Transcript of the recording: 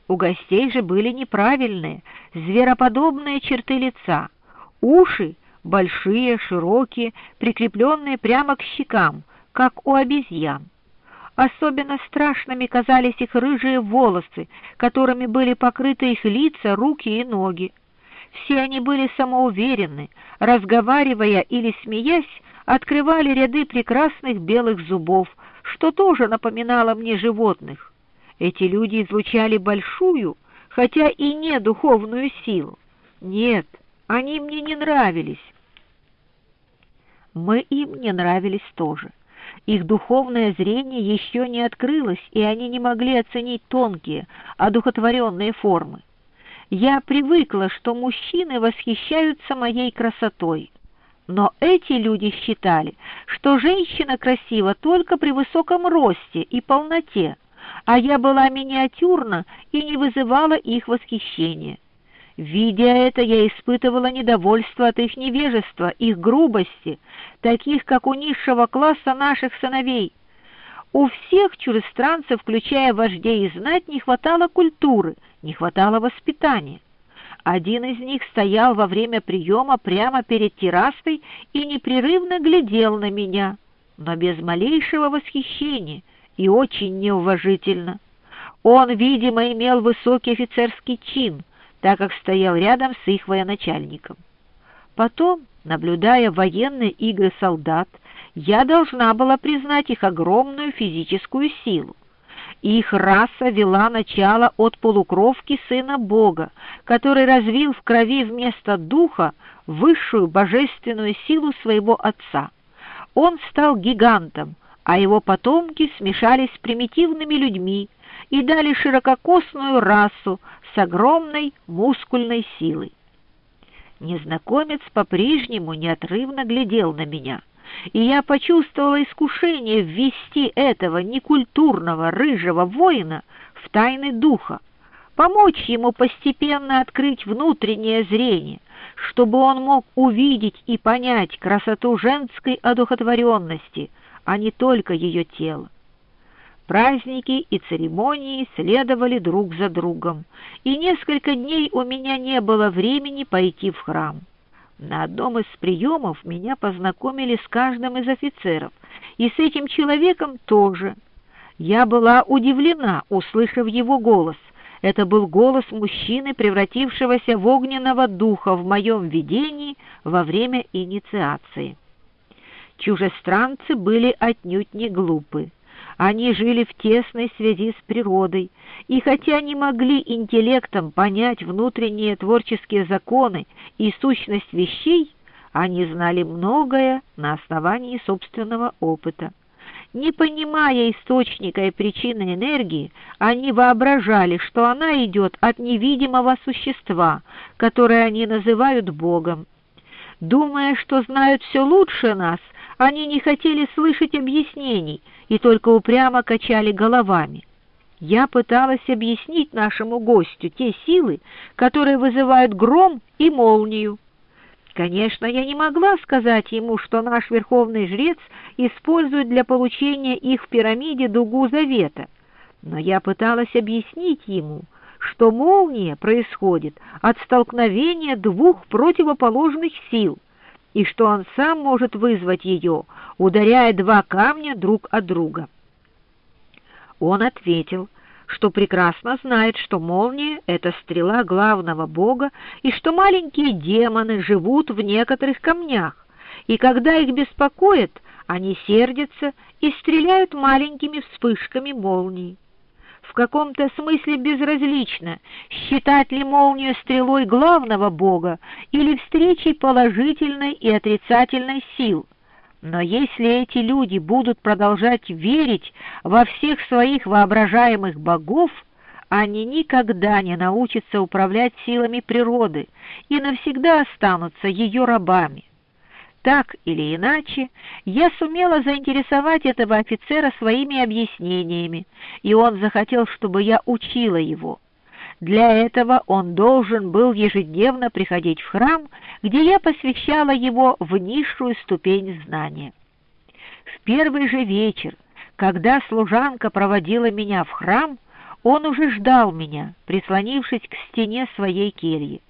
У гостей же были неправильные, звероподобные черты лица, уши большие, широкие, прикрепленные прямо к щекам, как у обезьян. Особенно страшными казались их рыжие волосы, которыми были покрыты их лица, руки и ноги. Все они были самоуверенны, разговаривая или смеясь, открывали ряды прекрасных белых зубов, что тоже напоминало мне животных. Эти люди излучали большую, хотя и не духовную силу. Нет, они мне не нравились. Мы им не нравились тоже. Их духовное зрение еще не открылось, и они не могли оценить тонкие, одухотворенные формы. Я привыкла, что мужчины восхищаются моей красотой. Но эти люди считали, что женщина красива только при высоком росте и полноте, а я была миниатюрна и не вызывала их восхищения. Видя это, я испытывала недовольство от их невежества, их грубости, таких, как у низшего класса наших сыновей. У всех чужестранцев, включая вождей и знать, не хватало культуры, не хватало воспитания. Один из них стоял во время приема прямо перед террасой и непрерывно глядел на меня, но без малейшего восхищения и очень неуважительно. Он, видимо, имел высокий офицерский чин, так как стоял рядом с их военачальником. Потом, наблюдая военные игры солдат, я должна была признать их огромную физическую силу. Их раса вела начало от полукровки Сына Бога, который развил в крови вместо духа высшую божественную силу своего Отца. Он стал гигантом, а его потомки смешались с примитивными людьми и дали ширококосную расу с огромной мускульной силой. Незнакомец по-прежнему неотрывно глядел на меня, и я почувствовала искушение ввести этого некультурного рыжего воина в тайны духа, помочь ему постепенно открыть внутреннее зрение, чтобы он мог увидеть и понять красоту женской одухотворенности, а не только ее тело. Праздники и церемонии следовали друг за другом, и несколько дней у меня не было времени пойти в храм. На одном из приемов меня познакомили с каждым из офицеров, и с этим человеком тоже. Я была удивлена, услышав его голос. Это был голос мужчины, превратившегося в огненного духа в моем видении во время инициации. Чужестранцы были отнюдь не глупы. Они жили в тесной связи с природой, и хотя не могли интеллектом понять внутренние творческие законы и сущность вещей, они знали многое на основании собственного опыта. Не понимая источника и причины энергии, они воображали, что она идет от невидимого существа, которое они называют Богом. Думая, что знают все лучше нас, они не хотели слышать объяснений и только упрямо качали головами. Я пыталась объяснить нашему гостю те силы, которые вызывают гром и молнию. Конечно, я не могла сказать ему, что наш верховный жрец использует для получения их в пирамиде дугу завета, но я пыталась объяснить ему, что молния происходит от столкновения двух противоположных сил, и что он сам может вызвать ее, ударяя два камня друг от друга. Он ответил, что прекрасно знает, что молния — это стрела главного бога, и что маленькие демоны живут в некоторых камнях, и когда их беспокоит, они сердятся и стреляют маленькими вспышками молнии. В каком-то смысле безразлично, считать ли молнию стрелой главного бога или встречей положительной и отрицательной сил. Но если эти люди будут продолжать верить во всех своих воображаемых богов, они никогда не научатся управлять силами природы и навсегда останутся ее рабами. Так или иначе, я сумела заинтересовать этого офицера своими объяснениями, и он захотел, чтобы я учила его. Для этого он должен был ежедневно приходить в храм, где я посвящала его в низшую ступень знания. В первый же вечер, когда служанка проводила меня в храм, Он уже ждал меня, прислонившись к стене своей кельи.